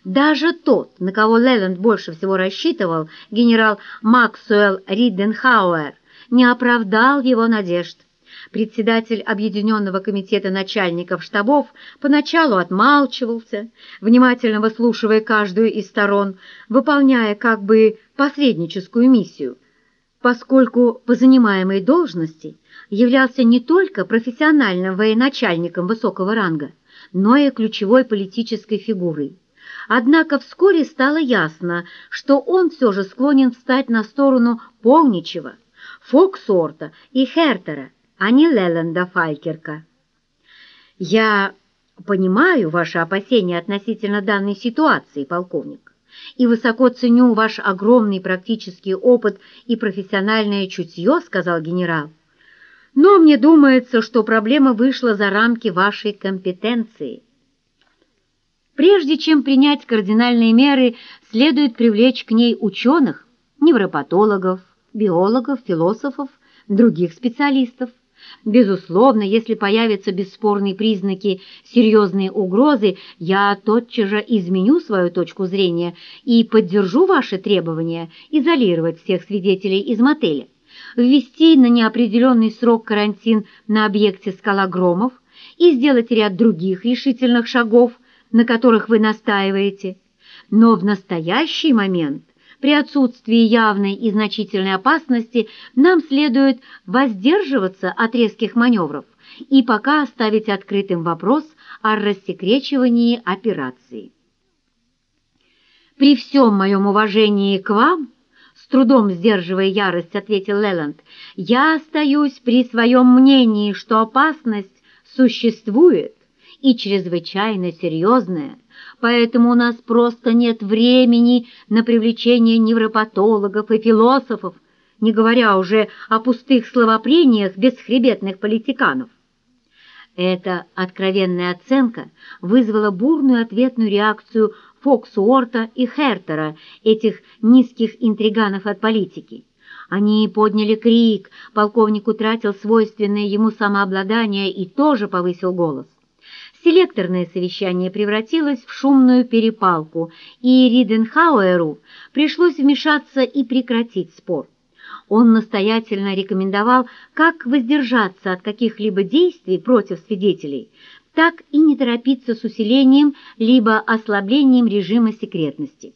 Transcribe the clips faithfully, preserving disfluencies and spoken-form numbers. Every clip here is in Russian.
Даже тот, на кого Леланд больше всего рассчитывал, генерал Максуэлл Риденхауэр, не оправдал его надежд. Председатель Объединенного комитета начальников штабов поначалу отмалчивался, внимательно выслушивая каждую из сторон, выполняя как бы посредническую миссию, поскольку по занимаемой должности являлся не только профессиональным военачальником высокого ранга, но и ключевой политической фигурой. Однако вскоре стало ясно, что он все же склонен встать на сторону Полничева, Фоксуорта и Хертера, а не Леланда Фалькирка. «Я понимаю ваши опасения относительно данной ситуации, полковник, и высоко ценю ваш огромный практический опыт и профессиональное чутье», — сказал генерал. «Но мне думается, что проблема вышла за рамки вашей компетенции. Прежде чем принять кардинальные меры, следует привлечь к ней ученых, невропатологов, биологов, философов, других специалистов. Безусловно, если появятся бесспорные признаки серьезной угрозы, я тотчас же изменю свою точку зрения и поддержу ваши требования изолировать всех свидетелей из мотеля, ввести на неопределенный срок карантин на объекте «Скала Громов» и сделать ряд других решительных шагов, на которых вы настаиваете. Но в настоящий момент, при отсутствии явной и значительной опасности, нам следует воздерживаться от резких маневров и пока оставить открытым вопрос о рассекречивании операции. «При всем моем уважении к вам, — с трудом сдерживая ярость, ответил Леланд, — я остаюсь при своем мнении, что опасность существует и чрезвычайно серьезная, поэтому у нас просто нет времени на привлечение невропатологов и философов, не говоря уже о пустых словопрениях бесхребетных политиканов». Эта откровенная оценка вызвала бурную ответную реакцию Фоксуорта и Хертера, этих низких интриганов от политики. Они подняли крик, полковник утратил свойственное ему самообладание и тоже повысил голос. Селекторное совещание превратилось в шумную перепалку, и Риденхауэру пришлось вмешаться и прекратить спор. Он настоятельно рекомендовал как воздержаться от каких-либо действий против свидетелей, так и не торопиться с усилением либо ослаблением режима секретности.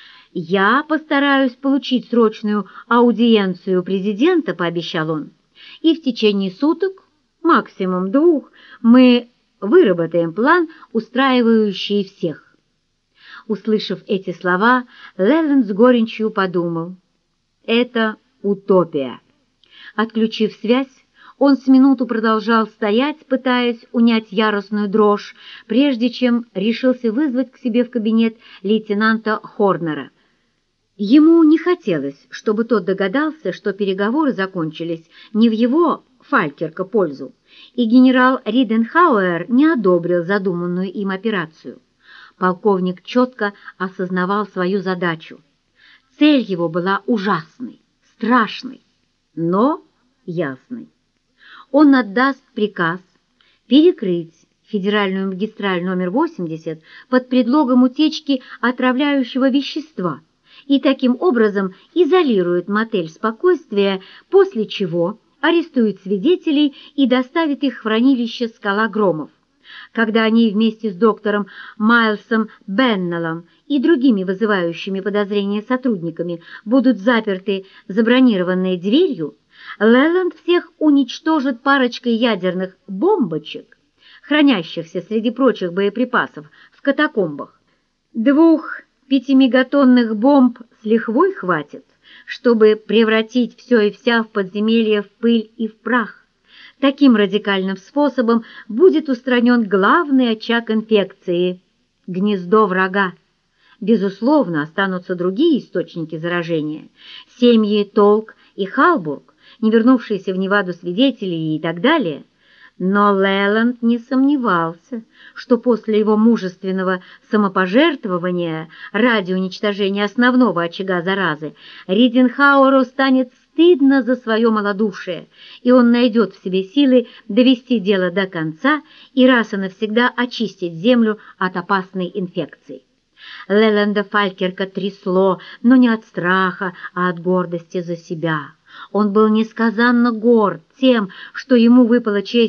«Я постараюсь получить срочную аудиенцию президента», — пообещал он, «и в течение суток, максимум двух, мы выработаем план, устраивающий всех». Услышав эти слова, Леланд с горечью подумал: «Это утопия». Отключив связь, он с минуту продолжал стоять, пытаясь унять яростную дрожь, прежде чем решился вызвать к себе в кабинет лейтенанта Хорнера. Ему не хотелось, чтобы тот догадался, что переговоры закончились не в его, Фалькирка, пользу, и генерал Риденхауэр не одобрил задуманную им операцию. Полковник четко осознавал свою задачу. Цель его была ужасной, страшной, но ясной. Он отдаст приказ перекрыть федеральную магистраль номер восемьдесят под предлогом утечки отравляющего вещества и таким образом изолирует мотель «Спокойствие», после чего арестует свидетелей и доставит их в хранилище «Скала Громов». Когда они вместе с доктором Майлсом Беннеллом и другими вызывающими подозрения сотрудниками будут заперты забронированной дверью, Леланд всех уничтожит парочкой ядерных бомбочек, хранящихся среди прочих боеприпасов в катакомбах. Двух пятимегатонных бомб с лихвой хватит, чтобы превратить все и вся в подземелье в пыль и в прах. Таким радикальным способом будет устранен главный очаг инфекции – гнездо врага. Безусловно, останутся другие источники заражения – семьи Толк и Халбург, не вернувшиеся в Неваду свидетели и так далее. Но Леланд не сомневался, что после его мужественного самопожертвования ради уничтожения основного очага заразы Риденхауэру станет стыдно за свое малодушие, и он найдет в себе силы довести дело до конца и раз и навсегда очистить землю от опасной инфекции. Леланда Фалькерка трясло, но не от страха, а от гордости за себя. Он был несказанно горд тем, что ему выпала честь